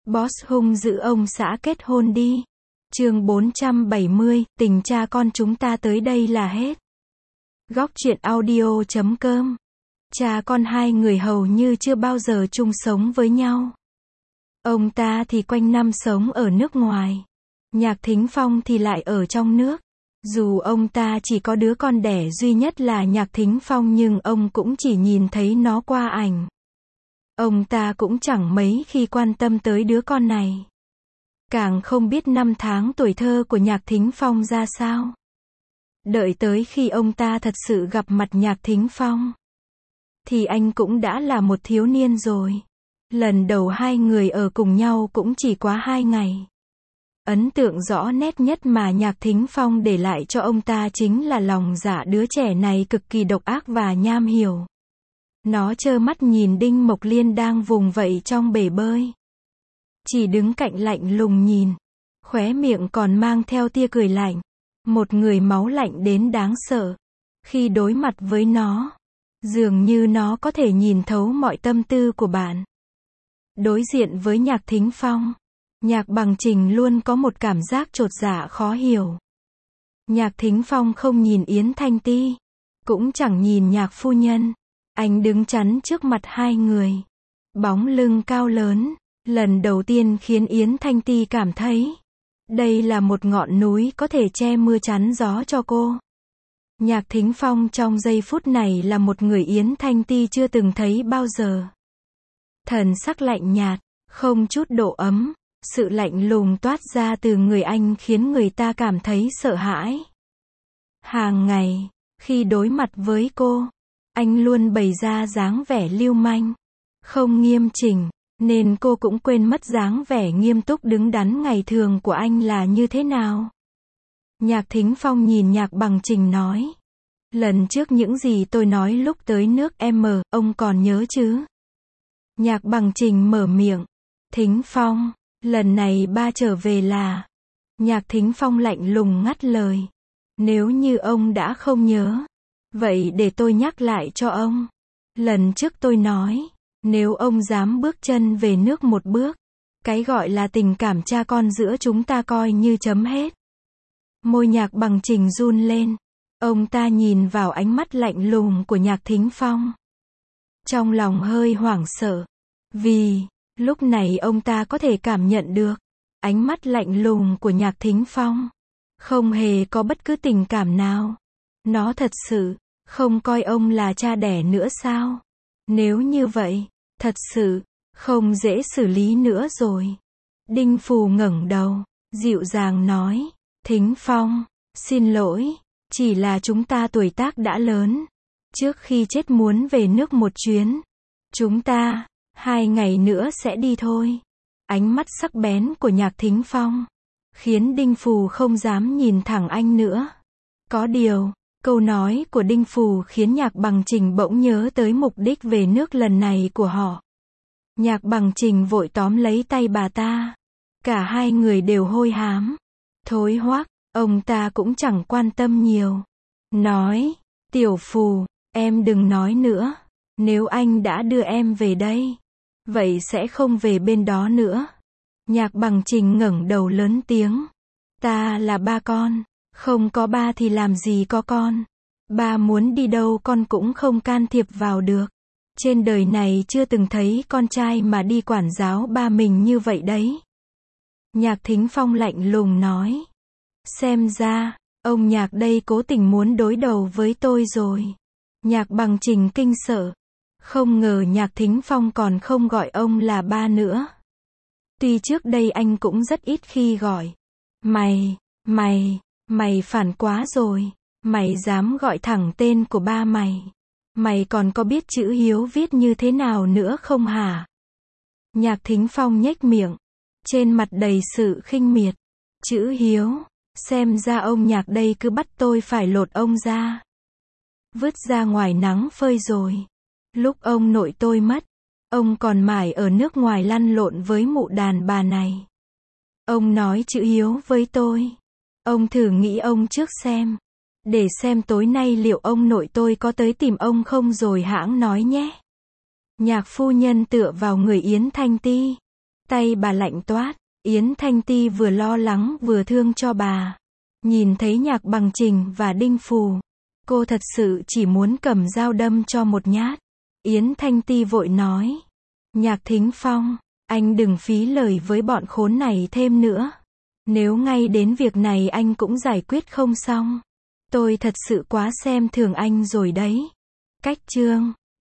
Boss hung dữ ông xã kết hôn đi. Chương 470, tình cha con chúng ta tới đây là hết. Góc truyện audio.com. Cha con hai người hầu như chưa bao giờ chung sống với nhau. Ông ta thì quanh năm sống ở nước ngoài. Nhạc Thính Phong thì lại ở trong nước. Dù ông ta chỉ có đứa con đẻ duy nhất là Nhạc Thính Phong nhưng ông cũng chỉ nhìn thấy nó qua ảnh. Ông ta cũng chẳng mấy khi quan tâm tới đứa con này. Càng không biết năm tháng tuổi thơ của Nhạc Thính Phong ra sao. Đợi tới khi ông ta thật sự gặp mặt Nhạc Thính Phong, thì anh cũng đã là một thiếu niên rồi. Lần đầu hai người ở cùng nhau cũng chỉ quá 2 ngày. Ấn tượng rõ nét nhất mà Nhạc Thính Phong để lại cho ông ta chính là lòng dạ đứa trẻ này cực kỳ độc ác và nham hiểm. Nó trơ mắt nhìn Đinh Mộc Liên đang vùng vẫy trong bể bơi. Chỉ đứng cạnh lạnh lùng nhìn. Khóe miệng còn mang theo tia cười lạnh. Một người máu lạnh đến đáng sợ. Khi đối mặt với nó, dường như nó có thể nhìn thấu mọi tâm tư của bạn. Đối diện với Nhạc Thính Phong, Nhạc Bằng Trình luôn có một cảm giác chột dạ khó hiểu. Nhạc Thính Phong không nhìn Yến Thanh Ti, cũng chẳng nhìn Nhạc phu nhân. Anh đứng chắn trước mặt hai người. Bóng lưng cao lớn, lần đầu tiên khiến Yến Thanh Ti cảm thấy đây là một ngọn núi có thể che mưa chắn gió cho cô. Nhạc Thính Phong trong giây phút này là một người Yến Thanh Ti chưa từng thấy bao giờ. Thần sắc lạnh nhạt, không chút độ ấm, sự lạnh lùng toát ra từ người anh khiến người ta cảm thấy sợ hãi. Hàng ngày, khi đối mặt với cô, anh luôn bày ra dáng vẻ lưu manh, không nghiêm chỉnh, nên cô cũng quên mất dáng vẻ nghiêm túc đứng đắn ngày thường của anh là như thế nào. Nhạc Thính Phong nhìn Nhạc Bằng Trình nói. Lần trước những gì tôi nói lúc tới nước M, ông còn nhớ chứ? Nhạc Bằng Trình mở miệng. Thính Phong, lần này ba trở về là... Nhạc Thính Phong lạnh lùng ngắt lời. Nếu như ông đã không nhớ, vậy để tôi nhắc lại cho ông. Lần trước tôi nói, nếu ông dám bước chân về nước một bước, cái gọi là tình cảm cha con giữa chúng ta coi như chấm hết. Môi Nhạc Bằng Trình run lên. Ông ta nhìn vào ánh mắt lạnh lùng của Nhạc Thính Phong. Trong lòng hơi hoảng sợ. Vì, lúc này ông ta có thể cảm nhận được, ánh mắt lạnh lùng của Nhạc Thính Phong không hề có bất cứ tình cảm nào. Nó thật sự không coi ông là cha đẻ nữa sao? Nếu như vậy, thật sự không dễ xử lý nữa rồi. Đinh Phù ngẩng đầu, dịu dàng nói. Thính Phong, xin lỗi, chỉ là chúng ta tuổi tác đã lớn. Trước khi chết muốn về nước một chuyến. Chúng ta, 2 ngày nữa sẽ đi thôi. Ánh mắt sắc bén của Nhạc Thính Phong khiến Đinh Phù không dám nhìn thẳng anh nữa. Có điều, câu nói của Đinh Phù khiến Nhạc Bằng Trình bỗng nhớ tới mục đích về nước lần này của họ. Nhạc Bằng Trình vội tóm lấy tay bà ta. Cả hai người đều hôi hám. Thối hoắc, ông ta cũng chẳng quan tâm nhiều. Nói, Tiểu Phù, em đừng nói nữa. Nếu anh đã đưa em về đây, vậy sẽ không về bên đó nữa. Nhạc Bằng Trình ngẩng đầu lớn tiếng. Ta là ba con. Không có ba thì làm gì có con. Ba muốn đi đâu con cũng không can thiệp vào được. Trên đời này chưa từng thấy con trai mà đi quản giáo ba mình như vậy đấy. Nhạc Thính Phong lạnh lùng nói. Xem ra, ông Nhạc đây cố tình muốn đối đầu với tôi rồi. Nhạc Bằng Trình kinh sợ. Không ngờ Nhạc Thính Phong còn không gọi ông là ba nữa. Tuy trước đây anh cũng rất ít khi gọi. Mày phản quá rồi. Mày dám gọi thẳng tên của ba mày. Mày còn có biết chữ Hiếu viết như thế nào nữa không hả? Nhạc Thính Phong nhếch miệng. Trên mặt đầy sự khinh miệt. Chữ Hiếu, xem ra ông Nhạc đây cứ bắt tôi phải lột ông ra. Vứt ra ngoài nắng phơi rồi. Lúc ông nội tôi mất, ông còn mải ở nước ngoài lăn lộn với mụ đàn bà này. Ông nói chữ Hiếu với tôi. Ông thử nghĩ ông trước xem. Để xem tối nay liệu ông nội tôi có tới tìm ông không rồi hãng nói nhé. Nhạc phu nhân tựa vào người Yến Thanh Ti. Tay bà lạnh toát, Yến Thanh Ti vừa lo lắng vừa thương cho bà. Nhìn thấy Nhạc Bằng Trình và Đinh Phù, cô thật sự chỉ muốn cầm dao đâm cho một nhát. Yến Thanh Ti vội nói. Nhạc Thính Phong, anh đừng phí lời với bọn khốn này thêm nữa. Nếu ngay đến việc này anh cũng giải quyết không xong, tôi thật sự quá xem thường anh rồi đấy. Cách chương